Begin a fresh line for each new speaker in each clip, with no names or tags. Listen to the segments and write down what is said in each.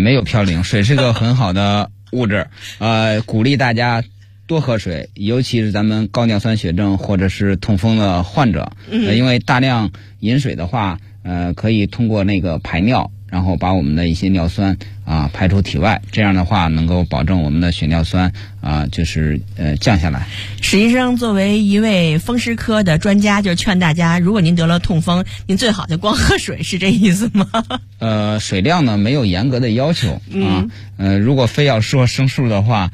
没有嘌呤，水是个很好的物质，鼓励大家多喝水，尤其是咱们高尿酸血症或者是痛风的患者，因为大量饮水的话，可以通过那个排尿，然后把我们的一些尿酸排出体外，这样的话能够保证我们的血尿酸就是降下来。
史医生作为一位风湿科的专家，就是劝大家，如果您得了痛风，您最好就光喝水，是这意思吗？
水量呢没有严格的要求如果非要说升数的话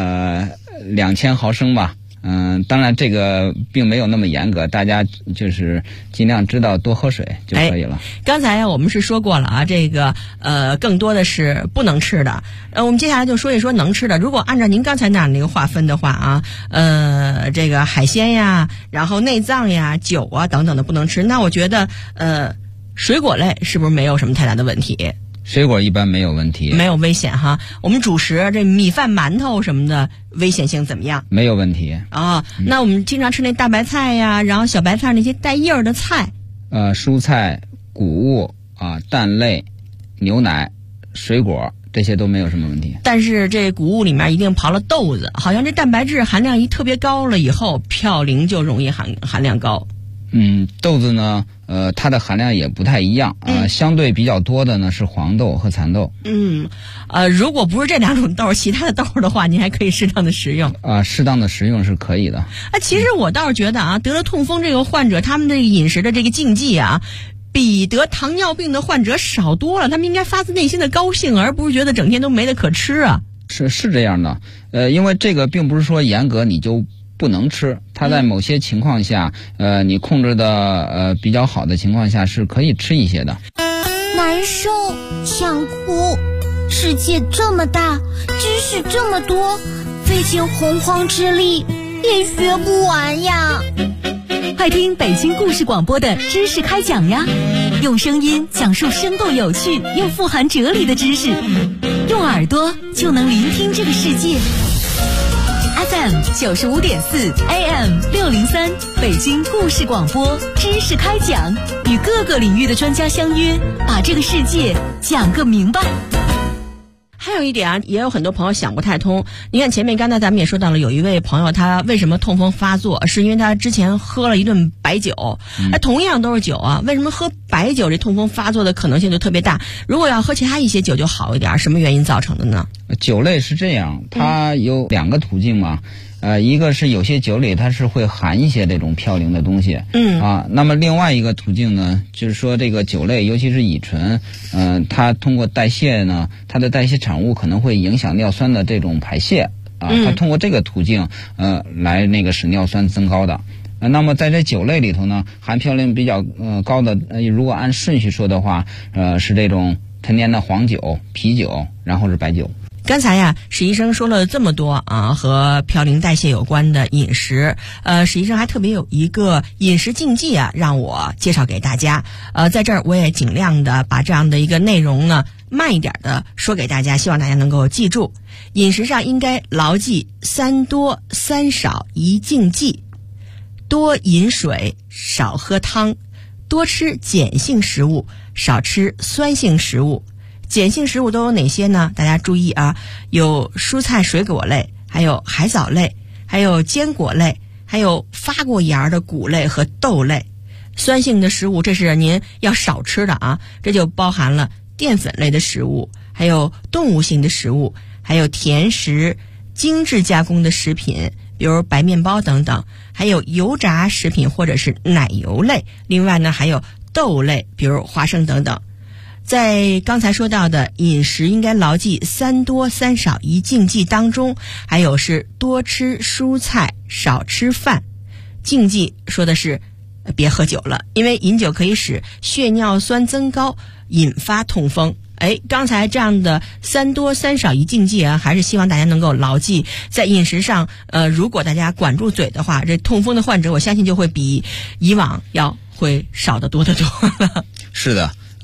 ，2000毫升吧。当然这个并没有那么严格，大家就是尽量知道多喝水就可以了。
刚才我们是说过了这个更多的是不能吃的。我们接下来就说一说能吃的。如果按照您刚才那样的一个划分的话这个海鲜呀，然后内脏呀、酒啊等等的不能吃，那我觉得水果类是不是没有什么太大的问题？
水果一般没有问题，
没有危险哈。我们主食这米饭、馒头什么的，危险性怎么样？
没有问题
那我们经常吃那大白菜呀，然后小白菜那些带叶儿的菜，
蔬菜、谷物蛋类、牛奶、水果这些都没有什么问题。
但是这谷物里面一定刨了豆子，好像这蛋白质含量一特别高了以后，嘌呤就容易含量高。
豆子呢它的含量也不太一样相对比较多的呢是黄豆和蚕豆。
如果不是这两种豆，其他的豆的话，您还可以适当的食用
适当的食用是可以的。
其实我倒是觉得得了痛风这个患者，他们的饮食的这个禁忌比得糖尿病的患者少多了。他们应该发自内心的高兴，而不是觉得整天都没得可吃
是这样的因为这个并不是说严格你就不能吃，它在某些情况下你控制的比较好的情况下是可以吃一些的。
难受，想哭，世界这么大，知识这么多，费尽洪荒之力也学不完呀。
快听北京故事广播的知识开讲呀，用声音讲述生动有趣又富含哲理的知识，用耳朵就能聆听这个世界。FM 95.4 AM 603北京故事广播知识开讲，与各个领域的专家相约，把这个世界讲个明白。
还有一点也有很多朋友想不太通。你看前面刚才咱们也说到了，有一位朋友他为什么痛风发作，是因为他之前喝了一顿白酒。同样都是酒为什么喝白酒这痛风发作的可能性就特别大？如果要喝其他一些酒就好一点，什么原因造成的呢？
酒类是这样，它有2个途径嘛。一个是有些酒里它是会含一些这种嘌呤的东西，那么另外一个途径呢，就是说这个酒类，尤其是乙醇，它通过代谢呢，它的代谢产物可能会影响尿酸的这种排泄它通过这个途径来那个使尿酸增高的。那么在这酒类里头呢，含嘌呤比较高的，如果按顺序说的话，是这种陈年的黄酒、啤酒，然后是白酒。
刚才史医生说了这么多和嘌呤代谢有关的饮食，史医生还特别有一个饮食禁忌让我介绍给大家。在这儿我也尽量的把这样的一个内容呢慢一点的说给大家，希望大家能够记住。饮食上应该牢记3多3少1禁忌：多饮水，少喝汤；多吃碱性食物，少吃酸性食物。碱性食物都有哪些呢？大家注意有蔬菜水果类，还有海藻类，还有坚果类，还有发过芽的谷类和豆类。酸性的食物，这是您要少吃的这就包含了淀粉类的食物，还有动物性的食物，还有甜食、精致加工的食品，比如白面包等等，还有油炸食品或者是奶油类。另外呢，还有豆类，比如花生等等。在刚才说到的饮食应该牢记3多3少1禁忌当中，还有是多吃蔬菜，少吃饭。禁忌说的是别喝酒了，因为饮酒可以使血尿酸增高，引发痛风。刚才这样的3多3少1禁忌还是希望大家能够牢记。在饮食上如果大家管住嘴的话，这痛风的患者我相信就会比以往会少得多得多了。
是的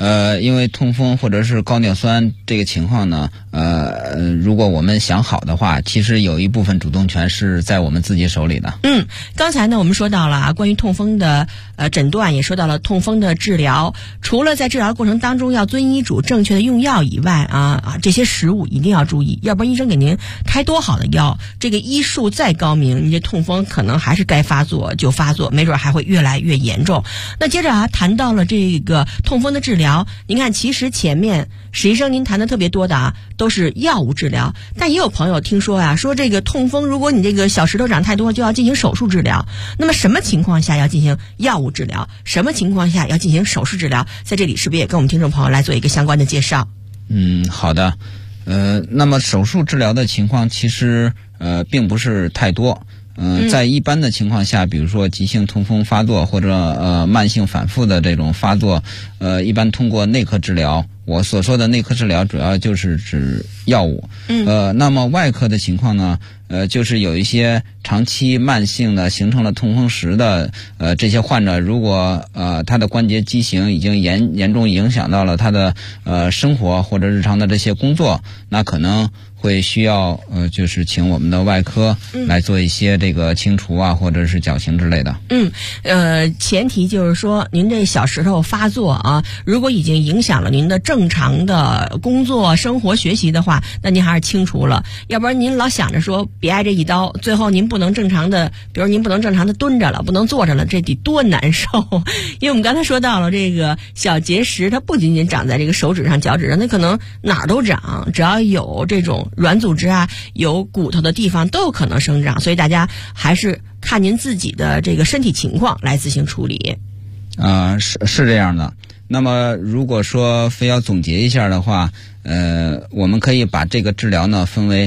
因为痛风或者是高尿酸这个情况呢，如果我们想好的话，其实有一部分主动权是在我们自己手里的。
刚才呢我们说到了啊，关于痛风的诊断，也说到了痛风的治疗。除了在治疗过程当中要遵医嘱正确的用药以外这些食物一定要注意，要不然医生给您开多好的药，这个医术再高明，你这痛风可能还是该发作就发作，没准还会越来越严重。那接着谈到了这个痛风的治疗，您看其实前面史医生您谈的特别多的都是药物治疗，但也有朋友听说说这个痛风如果你这个小石头长太多就要进行手术治疗，那么什么情况下要进行药物治疗，什么情况下要进行手术治疗，在这里是不是也跟我们听众朋友来做一个相关的介绍？
好的。那么手术治疗的情况其实并不是太多。在一般的情况下，比如说急性痛风发作或者慢性反复的这种发作，一般通过内科治疗。我所说的内科治疗主要就是指药物。那么外科的情况呢，就是有一些长期慢性的形成了痛风石的这些患者，如果他的关节畸形已经严重影响到了他的生活或者日常的这些工作，那可能会需要就是请我们的外科来做一些这个清除或者是矫形之类的。
前提就是说您这小石头发作如果已经影响了您的正常的工作生活学习的话，那您还是清除了，要不然您老想着说别挨这一刀，最后您不能正常的，比如您不能正常的蹲着了，不能坐着了，这得多难受。因为我们刚才说到了这个小结石，它不仅仅长在这个手指上脚趾上，它可能哪儿都长，只要有这种软组织有骨头的地方都有可能生长，所以大家还是看您自己的这个身体情况来自行处理。
是这样的。那么如果说非要总结一下的话，我们可以把这个治疗呢分为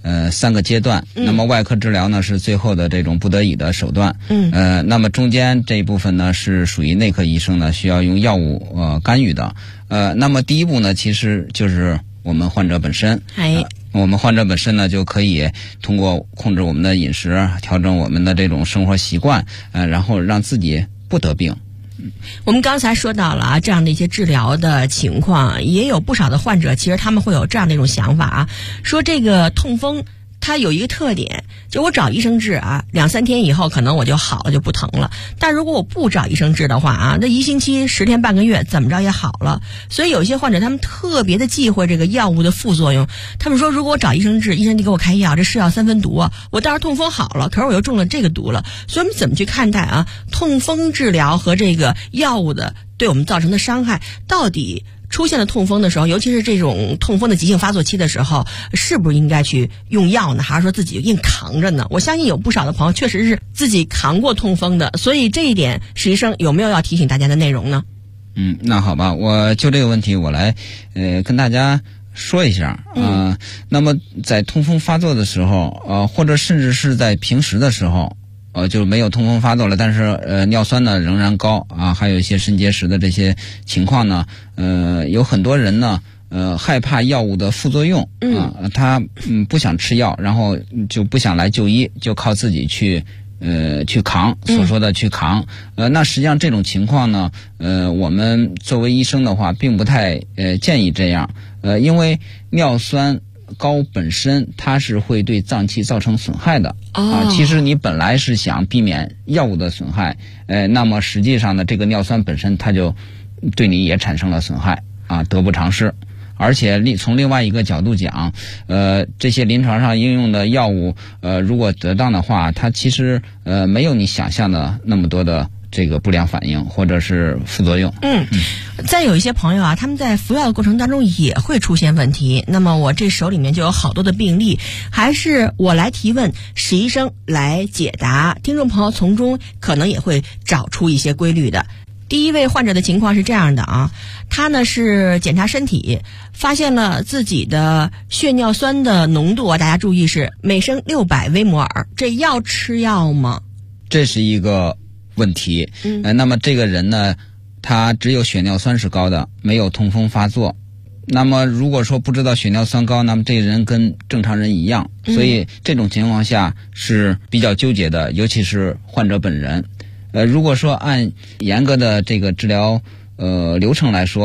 3个阶段。那么外科治疗呢是最后的这种不得已的手段。那么中间这一部分呢是属于内科医生呢需要用药物干预的。那么第一步呢其实就是我们患者本身。我们患者本身呢就可以通过控制我们的饮食，调整我们的这种生活习惯，然后让自己不得病。
我们刚才说到了这样的一些治疗的情况，也有不少的患者其实他们会有这样的一种想法说这个痛风它有一个特点，就我找医生治2-3天以后可能我就好了，就不疼了。但如果我不找医生治的话那1星期、10天、半个月怎么着也好了。所以有一些患者他们特别的忌讳这个药物的副作用，他们说如果我找医生治，医生就给我开药，这是药3分毒我倒是痛风好了，可是我又中了这个毒了。所以我们怎么去看待痛风治疗和这个药物的对我们造成的伤害，到底出现了痛风的时候，尤其是这种痛风的急性发作期的时候，是不是应该去用药呢，还是说自己硬扛着呢？我相信有不少的朋友确实是自己扛过痛风的，所以这一点史医生有没有要提醒大家的内容呢？
那好吧，我就这个问题我来跟大家说一下。那么在痛风发作的时候或者甚至是在平时的时候就没有痛风发作了，但是尿酸呢仍然高还有一些肾结石的这些情况呢，有很多人呢害怕药物的副作用他不想吃药，然后就不想来就医，就靠自己去扛，所说的去扛。那实际上这种情况呢我们作为医生的话并不太建议这样。因为尿酸高本身它是会对脏器造成损害的其实你本来是想避免药物的损害，那么实际上呢这个尿酸本身它就对你也产生了损害得不偿失。而且从另外一个角度讲这些临床上应用的药物如果得当的话，它其实没有你想象的那么多的这个不良反应或者是副作用。
再有一些朋友他们在服药的过程当中也会出现问题，那么我这手里面就有好多的病例，还是我来提问，史医生来解答，听众朋友从中可能也会找出一些规律的。第一位患者的情况是这样的他呢是检查身体，发现了自己的血尿酸的浓度大家注意是每升600微摩尔，这要吃药吗？
这是一个问题。那么这个人呢他只有血尿酸是高的，没有痛风发作。那么如果说不知道血尿酸高，那么这个人跟正常人一样，所以这种情况下是比较纠结的，尤其是患者本人。如果说按严格的这个治疗流程来说，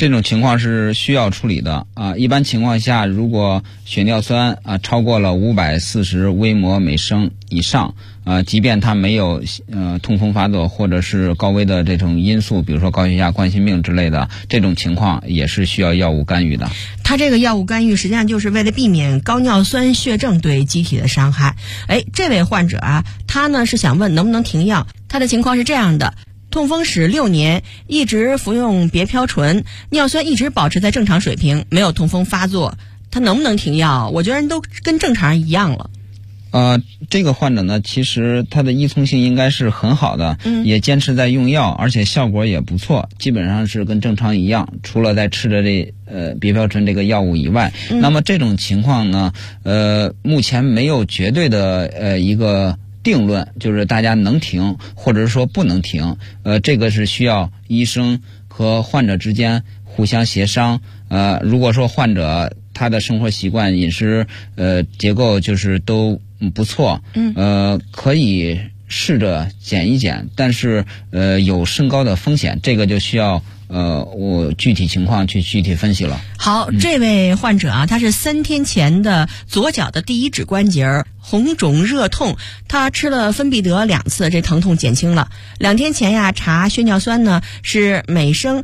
这种情况是需要处理的啊。一般情况下，如果血尿酸超过了540微摩每升以上，即便它没有痛风发作或者是高危的这种因素，比如说高血压、冠心病之类的，这种情况也是需要药物干预的。
它这个药物干预实际上就是为了避免高尿酸血症对机体的伤害。这位患者他呢是想问能不能停药。他的情况是这样的：痛风史6年，一直服用别飘醇，尿酸一直保持在正常水平，没有痛风发作，他能不能停药？我觉得人都跟正常人一样了。
这个患者呢，其实他的依从性应该是很好的，也坚持在用药，而且效果也不错，基本上是跟正常一样，除了在吃着这别飘醇这个药物以外。那么这种情况呢，目前没有绝对的一个定论，就是大家能停或者说不能停，这个是需要医生和患者之间互相协商。如果说患者他的生活习惯、饮食结构就是都不错，可以试着减一减，但是有升高的风险，这个就需要我具体情况去具体分析了。
好，这位患者他是3天前的左脚的第1指关节红肿热痛，他吃了芬必得2次，这疼痛减轻了。2天前查血尿酸呢是每升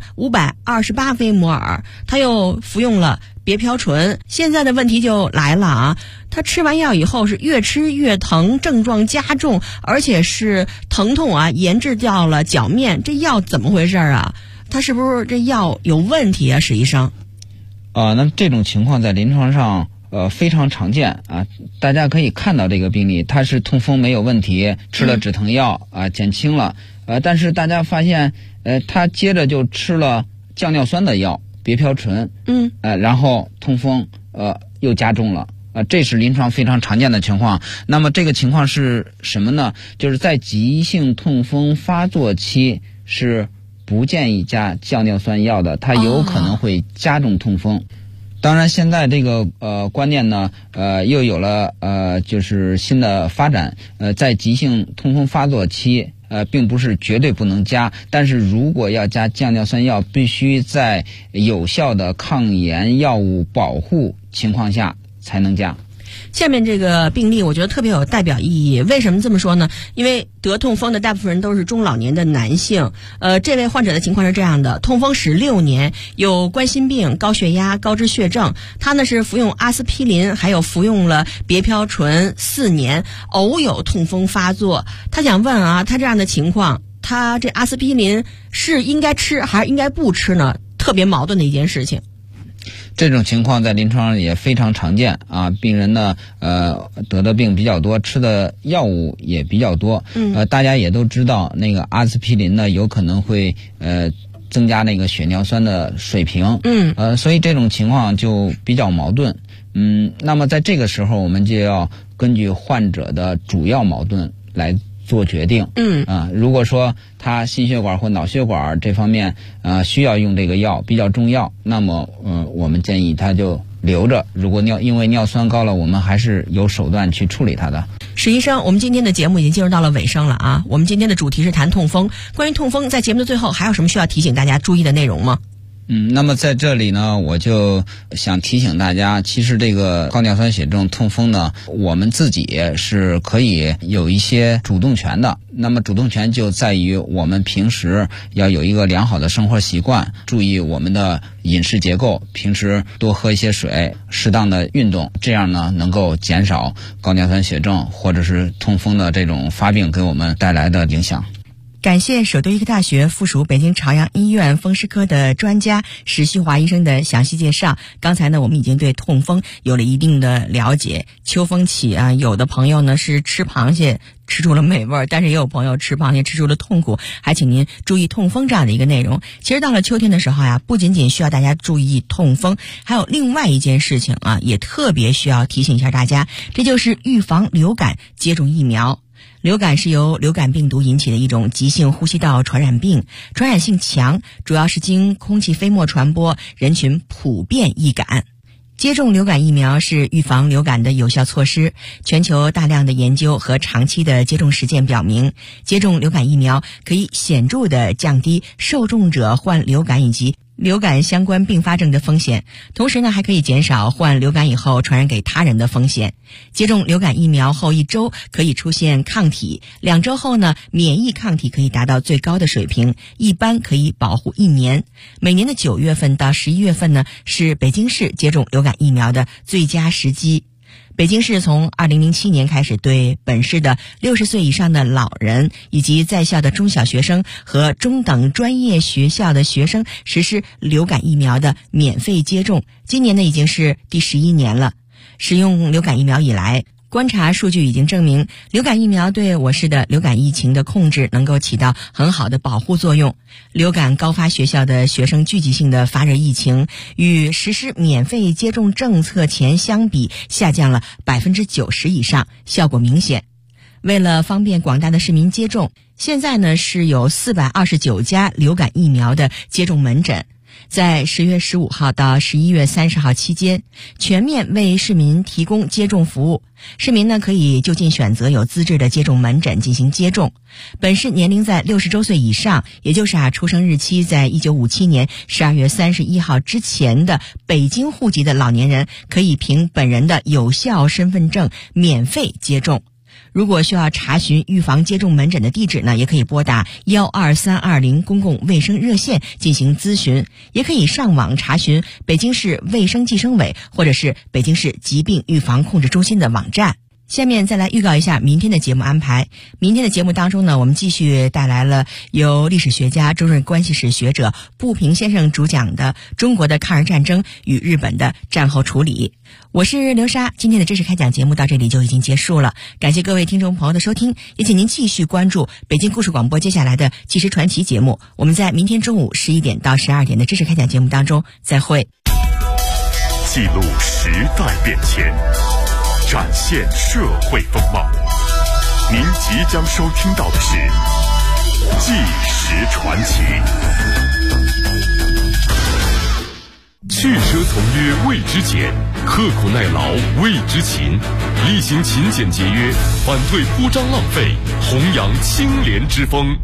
528微摩尔，他又服用了别飘醇。现在的问题就来了他吃完药以后是越吃越疼，症状加重，而且是疼痛延至到了脚面，这药怎么回事他是不是这药有问题史医生？
那这种情况在临床上非常常见大家可以看到这个病例，他是痛风没有问题，吃了止疼药减轻了，但是大家发现他接着就吃了降尿酸的药别飘醇，然后痛风又加重了。这是临床非常常见的情况。那么这个情况是什么呢？就是在急性痛风发作期是不建议加降尿酸药的，它有可能会加重痛风。当然现在这个观念呢又有了就是新的发展，在急性痛风发作期并不是绝对不能加，但是如果要加降尿酸药，必须在有效的抗炎药物保护情况下才能加。
下面这个病例我觉得特别有代表意义，为什么这么说呢？因为得痛风的大部分人都是中老年的男性。这位患者的情况是这样的：痛风史6年，有冠心病、高血压、高脂血症，他呢是服用阿司匹林，还有服用了别飘醇4年，偶有痛风发作。他想问他这样的情况，他这阿司匹林是应该吃还是应该不吃呢？特别矛盾的一件事情。
这种情况在临床上也非常常见病人呢得的病比较多，吃的药物也比较多，大家也都知道那个阿司匹林呢有可能会增加那个血尿酸的水平，所以这种情况就比较矛盾。那么在这个时候我们就要根据患者的主要矛盾来做决定。如果说他心血管或脑血管这方面需要用这个药比较重要，那么我们建议他就留着。如果因为尿酸高了，我们还是有手段去处理它的。
史医生，我们今天的节目已经进入到了尾声了我们今天的主题是谈痛风。关于痛风，在节目的最后还有什么需要提醒大家注意的内容吗？
那么在这里呢，我就想提醒大家，其实这个高尿酸血症痛风呢，我们自己是可以有一些主动权的。那么主动权就在于我们平时要有一个良好的生活习惯，注意我们的饮食结构，平时多喝一些水，适当的运动，这样呢能够减少高尿酸血症或者是痛风的这种发病给我们带来的影响。
感谢首都医科大学附属北京朝阳医院风湿科的专家史旭华医生的详细介绍。刚才呢，我们已经对痛风有了一定的了解。秋风起有的朋友呢是吃螃蟹吃出了美味，但是也有朋友吃螃蟹吃出了痛苦，还请您注意痛风这样的一个内容。其实到了秋天的时候不仅仅需要大家注意痛风，还有另外一件事情也特别需要提醒一下大家，这就是预防流感接种疫苗。流感是由流感病毒引起的一种急性呼吸道传染病，传染性强，主要是经空气飞沫传播，人群普遍易感。接种流感疫苗是预防流感的有效措施。全球大量的研究和长期的接种实践表明，接种流感疫苗可以显著地降低受众者患流感以及流感相关并发症的风险，同时呢还可以减少患流感以后传染给他人的风险。接种流感疫苗后1周可以出现抗体，2周后呢免疫抗体可以达到最高的水平，一般可以保护1年。每年的9月份到11月份呢是北京市接种流感疫苗的最佳时机。北京市从2007年开始对本市的60岁以上的老人以及在校的中小学生和中等专业学校的学生实施流感疫苗的免费接种，今年呢已经是第11年了。使用流感疫苗以来，观察数据已经证明，流感疫苗对我市的流感疫情的控制能够起到很好的保护作用。流感高发学校的学生聚集性的发热疫情，与实施免费接种政策前相比，下降了90%以上，效果明显。为了方便广大的市民接种，现在呢是有429家流感疫苗的接种门诊。在10月15号到11月30号期间，全面为市民提供接种服务。市民呢可以就近选择有资质的接种门诊进行接种。本市年龄在60周岁以上，也就是出生日期在1957年12月31号之前的北京户籍的老年人，可以凭本人的有效身份证免费接种。如果需要查询预防接种门诊的地址呢，也可以拨打12320公共卫生热线进行咨询，也可以上网查询北京市卫生计生委或者是北京市疾病预防控制中心的网站。下面再来预告一下明天的节目安排。明天的节目当中呢，我们继续带来了由历史学家、中日关系史学者步平先生主讲的中国的抗日战争与日本的战后处理。我是刘莎，今天的知识开讲节目到这里就已经结束了，感谢各位听众朋友的收听，也请您继续关注北京故事广播接下来的纪实传奇节目。我们在明天中午11点到12点的知识开讲节目当中再会。
记录时代变迁，展现社会风貌。您即将收听到的是《纪实传奇》。去奢从约谓之俭，刻苦耐劳谓之勤，厉行勤俭节约，反对铺张浪费，弘扬清廉之风。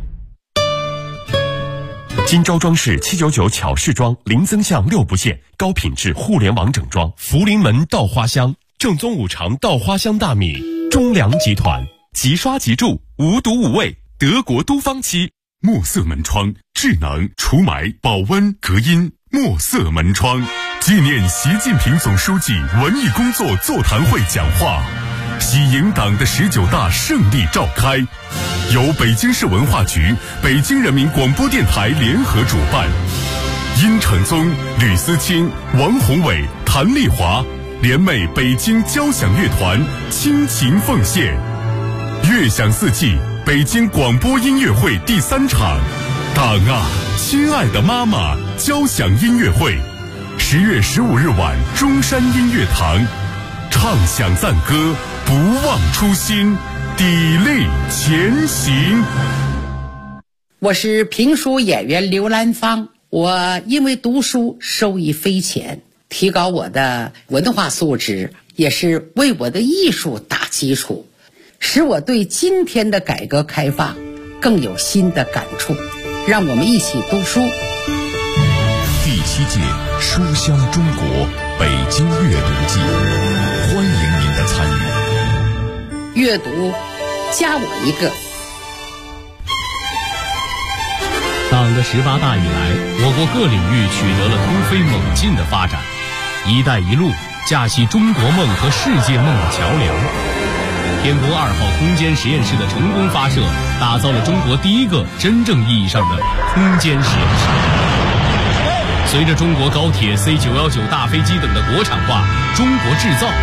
金招装饰799巧饰装零增项6不限，高品质互联网整装。福临门稻花香，正宗5常稻花香大米。中粮集团，即刷即住，无毒无味，德国都方漆。墨色门窗，智能除霾、保温、隔音。墨色门窗，纪念习近平总书记文艺工作座谈会讲话，喜迎党的19大胜利召开，由北京市文化局、北京人民广播电台联合主办。殷承宗、吕思清、王宏伟、谭丽华联袂北京交响乐团倾情奉献。乐享四季北京广播音乐会第3场，党啊，亲爱的妈妈交响音乐会，10月15日晚中山音乐堂，唱响赞歌，不忘初心，砥砺前行。
我是评书演员刘兰芳，我因为读书受益匪浅，提高我的文化素质，也是为我的艺术打基础，使我对今天的改革开放更有新的感触。让我们一起读书。
第7届书香中国北京阅读季，欢迎您的参与。
阅读，加我一个。
党的18大以来，我国各领域取得了突飞猛进的发展。一带一路架起中国梦和世界梦的桥梁。天宫2号空间实验室的成功发射，打造了中国第一个真正意义上的空间实验室。随着中国高铁C919大飞机等的国产化，中国制造